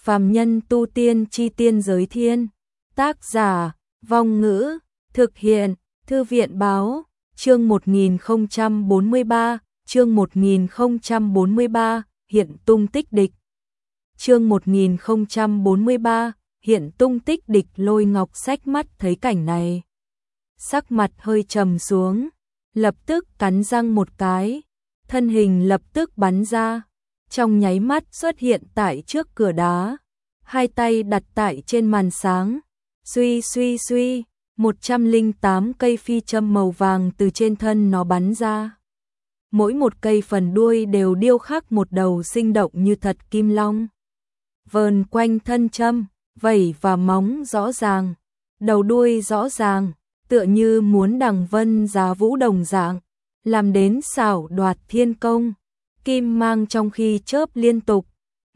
Phàm nhân tu tiên chi tiên giới thiên. Tác giả, Vong Ngữ, thực hiện, Thư viện báo, chương 1043, chương 1043, hiện tung tích địch. Chương 1043, hiện tung tích địch. Lôi Ngọc Sách mắt thấy cảnh này, sắc mặt hơi trầm xuống, lập tức cắn răng một cái, thân hình lập tức bắn ra, trong nháy mắt xuất hiện tại trước cửa đá, hai tay đặt tại trên màn sáng, suy suy suy, 108 cây phi châm màu vàng từ trên thân nó bắn ra. Mỗi một cây phần đuôi đều điêu khắc một đầu sinh động như thật kim long. Vờn quanh thân châm, vảy và móng rõ ràng, đầu đuôi rõ ràng, tựa như muốn đằng vân giá vũ đồng dạng, làm đến xảo đoạt thiên công. Kim mang trong khi chớp liên tục,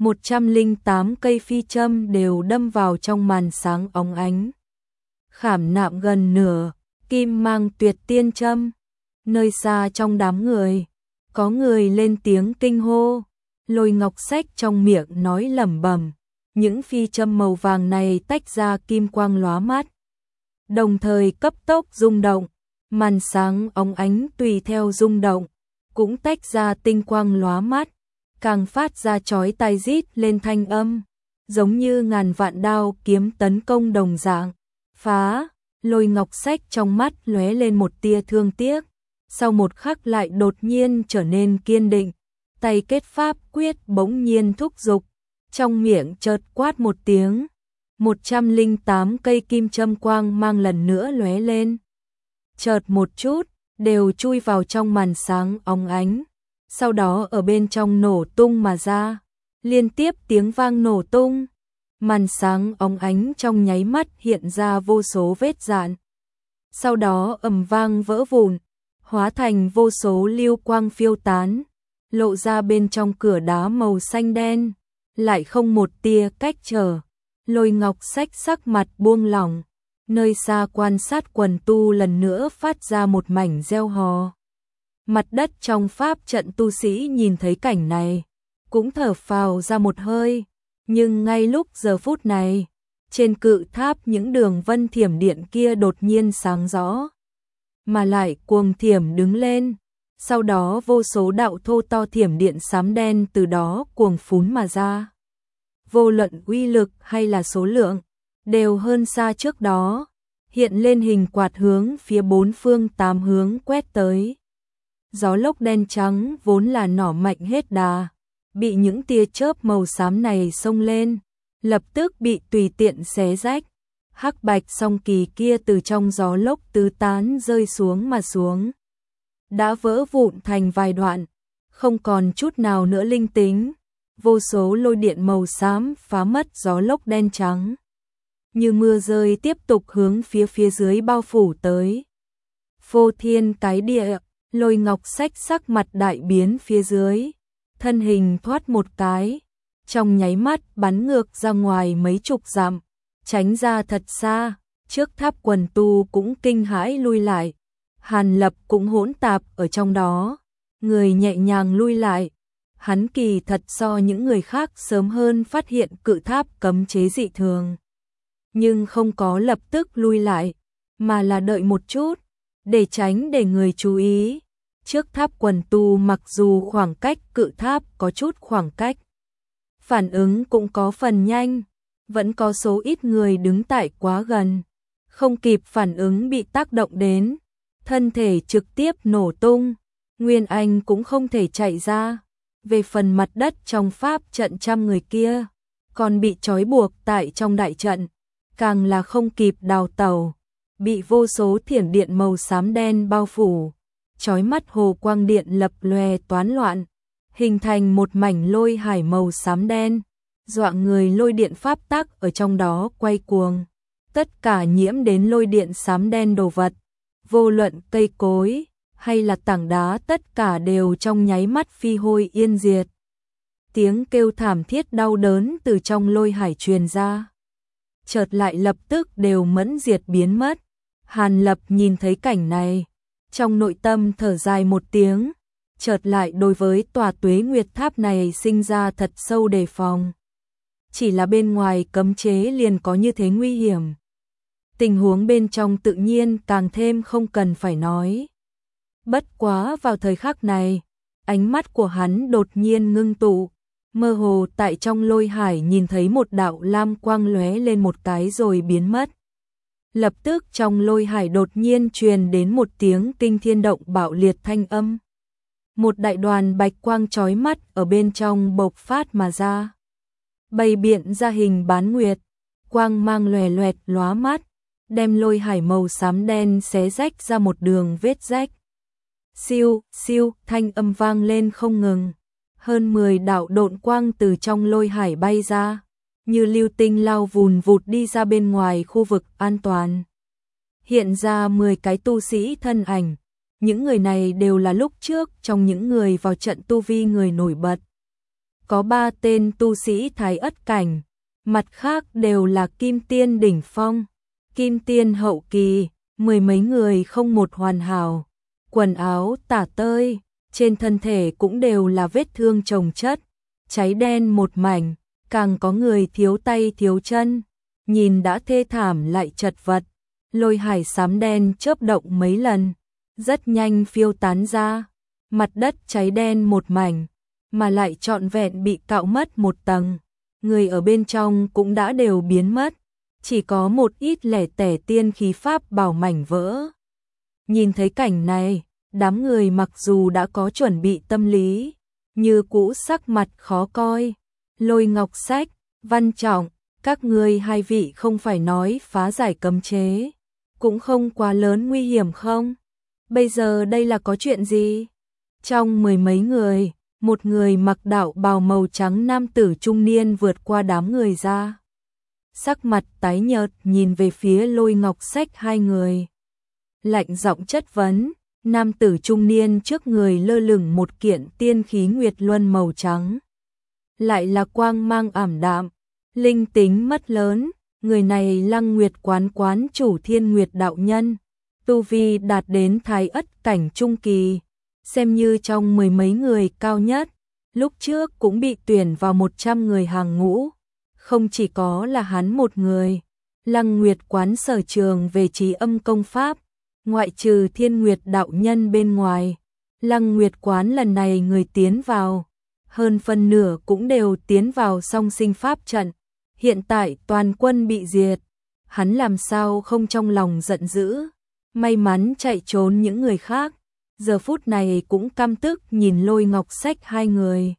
108 cây phi châm đều đâm vào trong màn sáng óng ánh. Khảm nạm gần nửa, kim mang tuyệt tiên châm. Nơi xa trong đám người, có người lên tiếng kinh hô. Lôi Ngọc Sách trong miệng nói lẩm bẩm, những phi châm màu vàng này tách ra kim quang lóa mắt, đồng thời cấp tốc rung động, màn sáng óng ánh tùy theo rung động, cũng tách ra tinh quang lóa mắt, càng phát ra chói tai rít lên thanh âm, giống như ngàn vạn đao kiếm tấn công đồng dạng. Phá! Lôi Ngọc Sách trong mắt lóe lên một tia thương tiếc, sau một khắc lại đột nhiên trở nên kiên định, tay kết pháp quyết bỗng nhiên thúc giục, trong miệng chợt quát một tiếng, 108 cây kim châm quang mang lần nữa lóe lên. Chợt một chút, đều chui vào trong màn sáng óng ánh, sau đó ở bên trong nổ tung mà ra, liên tiếp tiếng vang nổ tung. Màn sáng óng ánh trong nháy mắt hiện ra vô số vết rạn, sau đó ầm vang vỡ vụn, hóa thành vô số lưu quang phiêu tán, lộ ra bên trong cửa đá màu xanh đen, lại không một tia cách trở. Lôi Ngọc Sách sắc mặt buông lỏng, nơi xa quan sát quần tu lần nữa phát ra một mảnh reo hò. Mặt đất trong pháp trận tu sĩ nhìn thấy cảnh này, cũng thở phào ra một hơi, nhưng ngay lúc giờ phút này, trên cự tháp những đường vân thiểm điện kia đột nhiên sáng rõ, mà lại cuồng thiểm đứng lên, sau đó vô số đạo thô to thiểm điện xám đen từ đó cuồng phún mà ra. Vô luận uy lực hay là số lượng, đều hơn xa trước đó, hiện lên hình quạt hướng phía bốn phương tám hướng quét tới. Gió lốc đen trắng vốn là nỏ mạnh hết đà, bị những tia chớp màu xám này xông lên, lập tức bị tùy tiện xé rách. Hắc bạch song kỳ kia từ trong gió lốc tứ tán rơi xuống mà xuống, đã vỡ vụn thành vài đoạn, không còn chút nào nữa linh tính. Vô số lôi điện màu xám phá mất gió lốc đen trắng, như mưa rơi tiếp tục hướng phía dưới bao phủ tới. Phô thiên cái địa, Lôi Ngọc Sách sắc mặt đại biến phía dưới, thân hình thoát một cái, trong nháy mắt bắn ngược ra ngoài mấy chục dặm, tránh ra thật xa. Trước tháp quần tu cũng kinh hãi lui lại, Hàn Lập cũng hỗn tạp ở trong đó, người nhẹ nhàng lui lại. Hắn kỳ thật so những người khác sớm hơn phát hiện cự tháp cấm chế dị thường, nhưng không có lập tức lui lại, mà là đợi một chút, để tránh để người chú ý. Trước tháp quần tu mặc dù khoảng cách cự tháp có chút khoảng cách, phản ứng cũng có phần nhanh, vẫn có số ít người đứng tại quá gần, không kịp phản ứng bị tác động đến, thân thể trực tiếp nổ tung, Nguyên Anh cũng không thể chạy ra. Về phần mặt đất trong pháp trận trăm người kia, còn bị trói buộc tại trong đại trận, càng là không kịp đào tẩu, bị vô số thiểm điện màu xám đen bao phủ, chói mắt hồ quang điện lập lòe toán loạn, hình thành một mảnh lôi hải màu xám đen, dọa người. Lôi điện pháp tắc ở trong đó quay cuồng, tất cả nhiễm đến lôi điện xám đen đồ vật, vô luận cây cối hay là tảng đá, tất cả đều trong nháy mắt phi hôi yên diệt. Tiếng kêu thảm thiết đau đớn từ trong lôi hải truyền ra, chợt lại lập tức đều mẫn diệt biến mất. Hàn Lập nhìn thấy cảnh này, trong nội tâm thở dài một tiếng, chợt lại đối với tòa Tuế Nguyệt Tháp này sinh ra thật sâu đề phòng. chỉ là bên ngoài cấm chế liền có như thế nguy hiểm. Tình huống bên trong tự nhiên càng thêm không cần phải nói. Bất quá vào thời khắc này, ánh mắt của hắn đột nhiên ngưng tụ, mơ hồ tại trong lôi hải nhìn thấy một đạo lam quang lóe lên một cái rồi biến mất. Lập tức trong lôi hải đột nhiên truyền đến một tiếng kinh thiên động bạo liệt thanh âm. Một đại đoàn bạch quang chói mắt ở bên trong bộc phát mà ra. Bày biện ra hình bán nguyệt, quang mang lòe loẹt lóa mắt, đem lôi hải màu xám đen xé rách ra một đường vết rách. Siêu, siêu, thanh âm vang lên không ngừng. Hơn 10 đạo độn quang từ trong lôi hải bay ra, như lưu tinh lao vùn vụt đi ra bên ngoài khu vực an toàn. Hiện ra 10 cái tu sĩ thân ảnh, những người này đều là lúc trước trong những người vào trận tu vi người nổi bật. Có 3 tên tu sĩ thái ất cảnh, mặt khác đều là kim tiên đỉnh phong, kim tiên hậu kỳ, 10 mấy người không một hoàn hảo, quần áo tả tơi, trên thân thể cũng đều là vết thương chồng chất, cháy đen một mảnh, càng có người thiếu tay thiếu chân, nhìn đã thê thảm lại chật vật. Lôi hải xám đen chớp động mấy lần, rất nhanh phiêu tán ra, mặt đất cháy đen một mảnh, mà lại trọn vẹn bị cạo mất một tầng, người ở bên trong cũng đã đều biến mất, chỉ có một ít lẻ tẻ tiên khí pháp bảo mảnh vỡ. Nhìn thấy cảnh này, đám người mặc dù đã có chuẩn bị tâm lý, như cũ sắc mặt khó coi. Lôi Ngọc Sách, Văn Trọng, các ngươi hai vị không phải nói phá giải cấm chế, cũng không quá lớn nguy hiểm không? Bây giờ đây là có chuyện gì? Trong 10 mấy người, một người mặc đạo bào màu trắng nam tử trung niên vượt qua đám người ra. Sắc mặt tái nhợt nhìn về phía Lôi Ngọc Sách hai người. Lạnh giọng chất vấn, nam tử trung niên trước người lơ lửng một kiện tiên khí nguyệt luân màu trắng. Lại là quang mang ảm đạm, linh tính mất lớn, người này Lăng Nguyệt quán chủ Thiên Nguyệt đạo nhân, tu vi đạt đến thái ất cảnh trung kỳ, xem như trong 10 mấy người cao nhất, lúc trước cũng bị tuyển vào 100 người hàng ngũ, không chỉ có là hắn một người. Lăng Nguyệt quán sở trường về trí âm công pháp, ngoại trừ Thiên Nguyệt đạo nhân bên ngoài, Lăng Nguyệt quán lần này người tiến vào, hơn phân nửa cũng đều tiến vào song sinh pháp trận. Hiện tại toàn quân bị diệt, hắn làm sao không trong lòng giận dữ, may mắn chạy trốn những người khác, giờ phút này cũng căm tức nhìn Lôi Ngọc Sách hai người.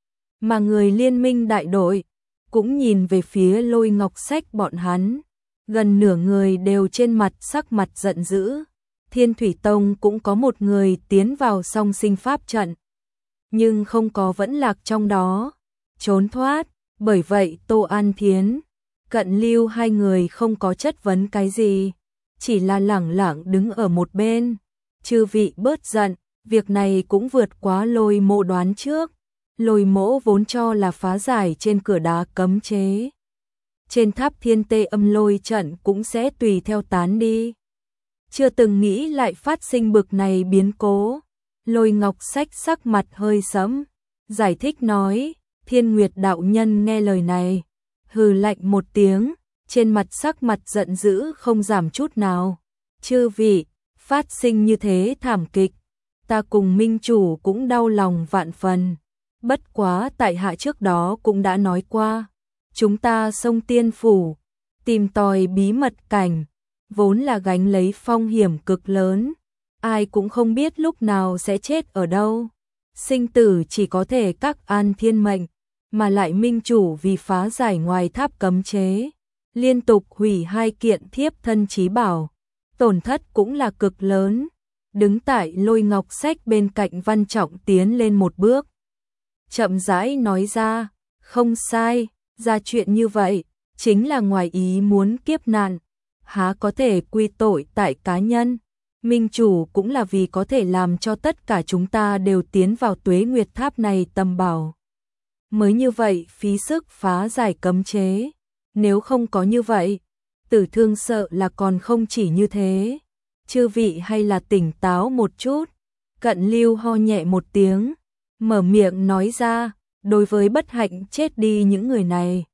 Mà người liên minh đại đội cũng nhìn về phía Lôi Ngọc Sách bọn hắn, gần nửa người đều trên mặt sắc mặt giận dữ. Thiên Thủy Tông cũng có một người tiến vào song sinh pháp trận, nhưng không có vẫn lạc trong đó, trốn thoát. Bởi vậy Tô An Thiến, Cận Lưu hai người không có chất vấn cái gì, chỉ là lẳng lặng đứng ở một bên. Chư vị bớt giận, việc này cũng vượt quá Lôi Mộ đoán trước. Lôi Mộ vốn cho là phá giải trên cửa đá cấm chế, trên tháp Thiên Tê Âm Lôi trận cũng sẽ tùy theo tán đi, chưa từng nghĩ lại phát sinh bực này biến cố. Lôi Ngọc Sách sắc mặt hơi sẫm, giải thích nói. Thiên Nguyệt đạo nhân nghe lời này, hừ lạnh một tiếng, trên mặt sắc mặt giận dữ không giảm chút nào. Chư vị, phát sinh như thế thảm kịch, ta cùng minh chủ cũng đau lòng vạn phần. Bất quá tại hạ trước đó cũng đã nói qua, chúng ta xông tiên phủ, tìm tòi bí mật cảnh, vốn là gánh lấy phong hiểm cực lớn, ai cũng không biết lúc nào sẽ chết ở đâu. Sinh tử chỉ có thể các an thiên mệnh, mà lại minh chủ vì phá giải ngoài tháp cấm chế, liên tục hủy 2 kiện thiếp thân chí bảo, tổn thất cũng là cực lớn. Đứng tại Lôi Ngọc Sách bên cạnh Văn Trọng tiến lên một bước, chậm rãi nói ra, không sai, ra chuyện như vậy, chính là ngoài ý muốn kiếp nạn, há có thể quy tội tại cá nhân. Minh chủ cũng là vì có thể làm cho tất cả chúng ta đều tiến vào Tuế Nguyệt Tháp này tầm bảo, mới như vậy phí sức phá giải cấm chế, nếu không có như vậy, tử thương sợ là còn không chỉ như thế. Chư vị hay là tỉnh táo một chút. Cận Lưu ho nhẹ một tiếng, mở miệng nói ra, đối với bất hạnh chết đi những người này,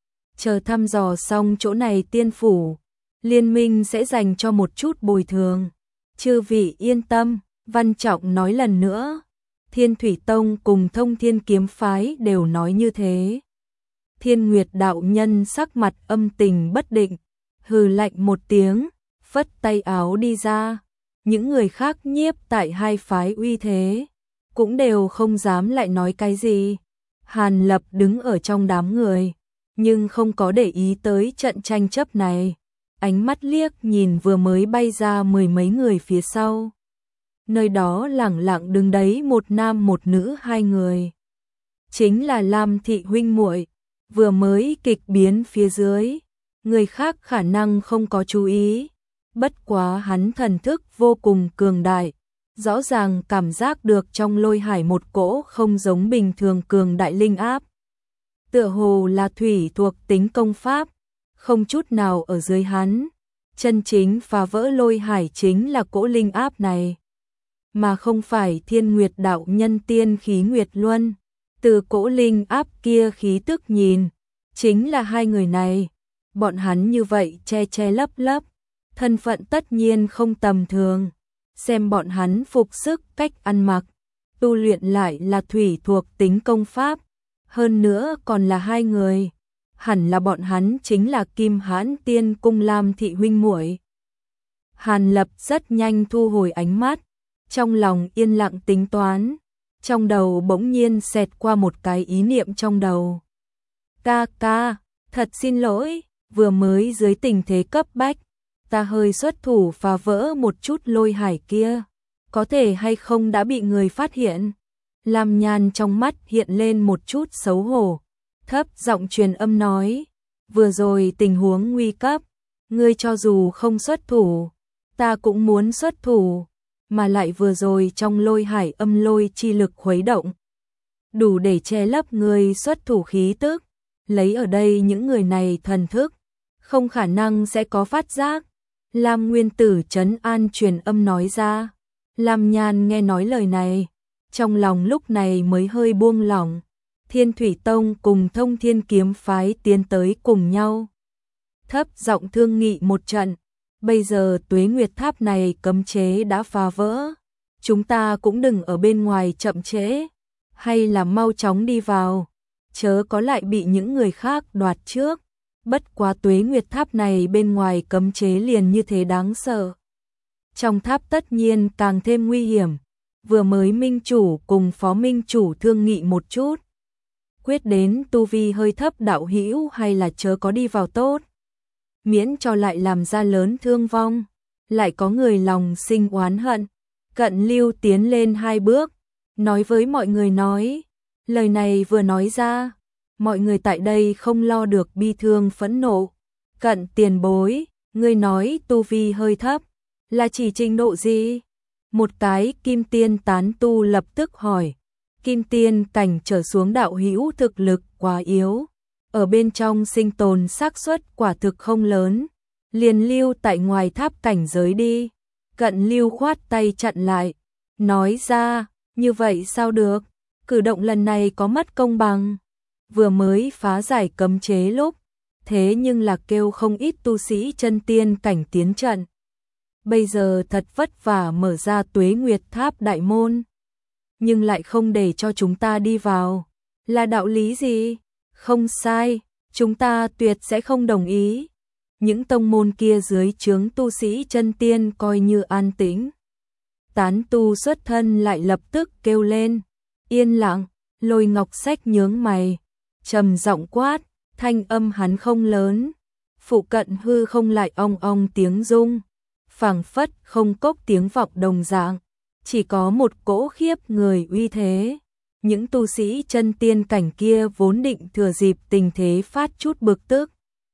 chờ thăm dò xong chỗ này tiên phủ, liên minh sẽ dành cho một chút bồi thường. Chư vị yên tâm, Văn Trọng nói lần nữa. Thiên Thủy Tông cùng Thông Thiên Kiếm Phái đều nói như thế. Thiên Nguyệt đạo nhân sắc mặt âm tình bất định, hừ lạnh một tiếng, phất tay áo đi ra. Những người khác nhiếp tại hai phái uy thế, cũng đều không dám lại nói cái gì. Hàn Lập đứng ở trong đám người, nhưng không có để ý tới trận tranh chấp này. Ánh mắt liếc nhìn vừa mới bay ra mười mấy người phía sau. Nơi đó lẳng lặng đứng đấy một nam một nữ hai người. Chính là Lam thị huynh muội, vừa mới kịch biến phía dưới. Người khác khả năng không có chú ý. Bất quá hắn thần thức vô cùng cường đại. Rõ ràng cảm giác được trong lôi hải một cỗ không giống bình thường cường đại linh áp. Tựa hồ là thủy thuộc tính công pháp, không chút nào ở dưới hắn. Chân chính phá vỡ lôi hải chính là cỗ linh áp này, mà không phải Thiên Nguyệt đạo nhân tiên khí Nguyệt Luân. Từ cỗ linh áp kia khí tức nhìn, chính là hai người này. Bọn hắn như vậy che che lấp lấp, thân phận tất nhiên không tầm thường. Xem bọn hắn phục sức, cách ăn mặc, tu luyện lại là thủy thuộc tính công pháp, hơn nữa còn là hai người. Hẳn là bọn hắn chính là Kim Hãn Tiên Cung Lam thị huynh muội. Hàn Lập rất nhanh thu hồi ánh mắt, trong lòng yên lặng tính toán, trong đầu bỗng nhiên xẹt qua một cái ý niệm trong đầu. Ca ca, thật xin lỗi, vừa mới dưới tình thế cấp bách, ta hơi xuất thủ phá vỡ một chút lôi hải kia, có thể hay không đã bị người phát hiện. Lam Nhan trong mắt hiện lên một chút xấu hổ, thấp giọng truyền âm nói, vừa rồi tình huống nguy cấp, ngươi cho dù không xuất thủ, ta cũng muốn xuất thủ, mà lại vừa rồi trong lôi hải âm lôi chi lực khuấy động, đủ để che lấp ngươi xuất thủ khí tức, lấy ở đây những người này thần thức, không khả năng sẽ có phát giác. Lam Nguyên Tử trấn an truyền âm nói ra. Lam Nhan nghe nói lời này, trong lòng lúc này mới hơi buông lỏng. Thiên Thủy Tông cùng Thông Thiên Kiếm Phái tiến tới cùng nhau, thấp giọng thương nghị một trận. Bây giờ Tuế Nguyệt Tháp này cấm chế đã phá vỡ, chúng ta cũng đừng ở bên ngoài chậm trễ, hay là mau chóng đi vào, chớ có lại bị những người khác đoạt trước. Bất quá Tuế Nguyệt Tháp này bên ngoài cấm chế liền như thế đáng sợ, trong tháp tất nhiên càng thêm nguy hiểm. Vừa mới minh chủ cùng phó minh chủ thương nghị một chút, quyết đến tu vi hơi thấp đạo hữu hay là chớ có đi vào tốt, miễn cho lại làm ra lớn thương vong. Lại có người lòng sinh oán hận. Cận Lưu tiến lên hai bước, nói với mọi người nói, lời này vừa nói ra, mọi người tại đây không lo được bi thương phẫn nộ. Cận tiền bối, ngươi nói tu vi hơi thấp, là chỉ trình độ gì? Một cái kim tiên tán tu lập tức hỏi. Kim tiên cảnh trở xuống đạo hữu thực lực quá yếu, ở bên trong sinh tồn xác suất quả thực không lớn, liền lưu tại ngoài tháp cảnh giới đi. Cận Lưu khoát tay chặn lại, nói ra, như vậy sao được, cử động lần này có mất công bằng. Vừa mới phá giải cấm chế lúc, thế nhưng là kêu không ít tu sĩ chân tiên cảnh tiến trận. Bây giờ thật vất vả mở ra Tuế Nguyệt Tháp đại môn, nhưng lại không để cho chúng ta đi vào, là đạo lý gì? Không sai, chúng ta tuyệt sẽ không đồng ý. Những tông môn kia dưới trướng tu sĩ chân tiên coi như an tĩnh. Tán tu xuất thân lại lập tức kêu lên, yên lặng. Lôi Ngọc Sách nhướng mày, trầm giọng quát, thanh âm hắn không lớn, phụ cận hư không lại ong ong tiếng rung, phảng phất không cốc tiếng vọng đồng dạng, chỉ có một cỗ khiếp người uy thế. Những tu sĩ chân tiên cảnh kia vốn định thừa dịp tình thế phát chút bực tức,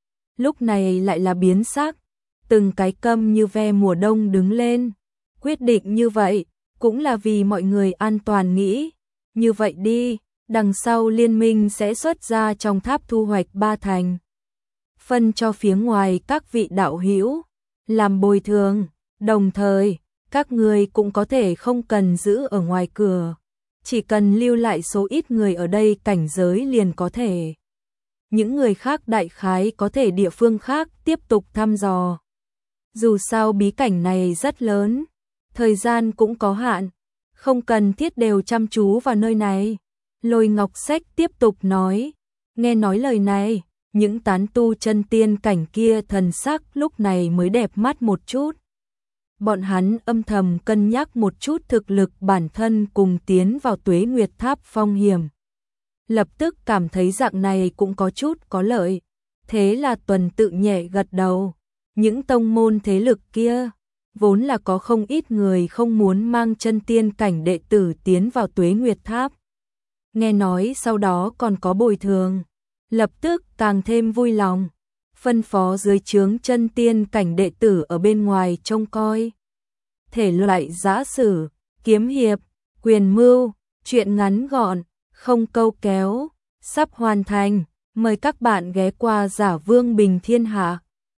lúc này lại là biến sắc, từng cái câm như ve mùa đông đứng lên. Quyết định như vậy cũng là vì mọi người an toàn nghĩ. Như vậy đi, đằng sau liên minh sẽ xuất ra trong tháp thu hoạch 3 thành, phân cho phía ngoài các vị đạo hữu làm bồi thường, đồng thời các người cũng có thể không cần giữ ở ngoài cửa, chỉ cần lưu lại số ít người ở đây cảnh giới liền có thể. những người khác đại khái có thể địa phương khác tiếp tục thăm dò. Dù sao bí cảnh này rất lớn, thời gian cũng có hạn, không cần thiết đều chăm chú vào nơi này. Lôi Ngọc Sách tiếp tục nói, nghe nói lời này, những tán tu chân tiên cảnh kia thần sắc lúc này mới đẹp mắt một chút. Bọn hắn âm thầm cân nhắc một chút thực lực bản thân cùng tiến vào Tuế Nguyệt Tháp phong hiểm. Lập tức cảm thấy dạng này cũng có chút có lợi. Thế là Tuần tự nhẹ gật đầu. Những tông môn thế lực kia, vốn là có không ít người không muốn mang chân tiên cảnh đệ tử tiến vào Tuế Nguyệt Tháp. Nghe nói sau đó còn có bồi thường, lập tức càng thêm vui lòng, phân phó dưới trướng chân tiên cảnh đệ tử ở bên ngoài trông coi. Thể loại giã sử, kiếm hiệp, quyền mưu, truyện ngắn gọn, không câu kéo, sắp hoàn thành, mời các bạn ghé qua Giả Vương Bình Thiên Hạ.